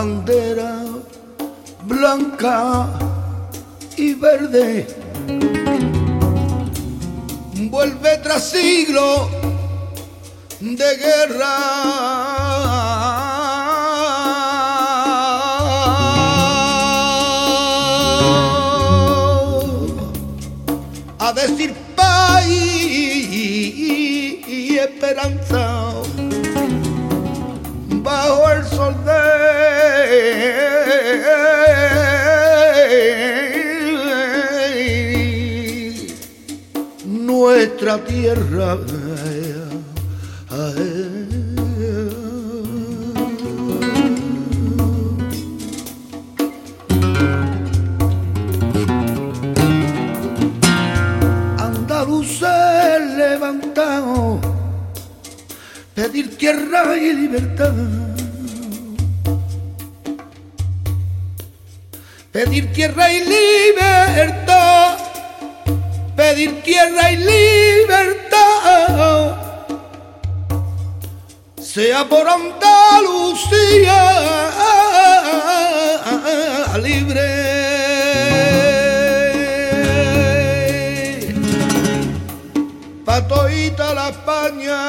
bandera blanca y verde vuelve tras siglos de guerra a decir paz y esperanza bajo el sol de nuestra tierra. Andaluces levantados, pedir tierra y libertad, pedir tierra y libertad, pedir tierra y libertad, sea por Andalucía libre. Pa' toita la España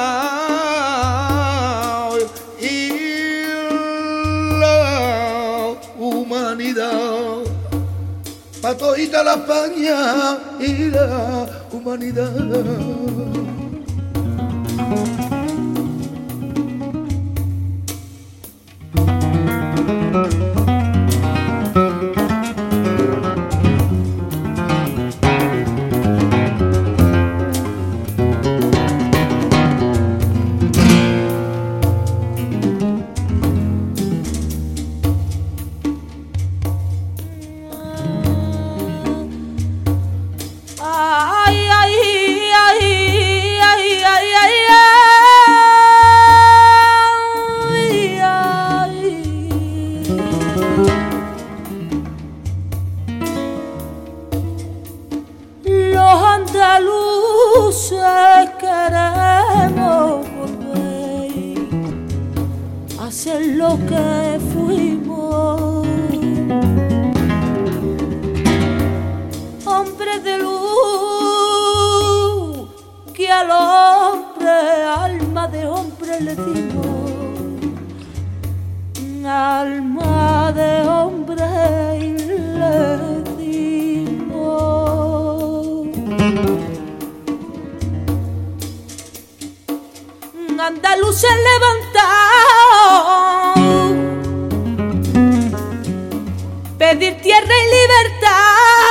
y la humanidad, pa' toita la España y la humanidad. Queremos volver a ser lo que fuimos, hombres de luz que al hombre alma de hombre le dimos, alma de hombre le dimos. Andaluces levantados, pedir tierra y libertad,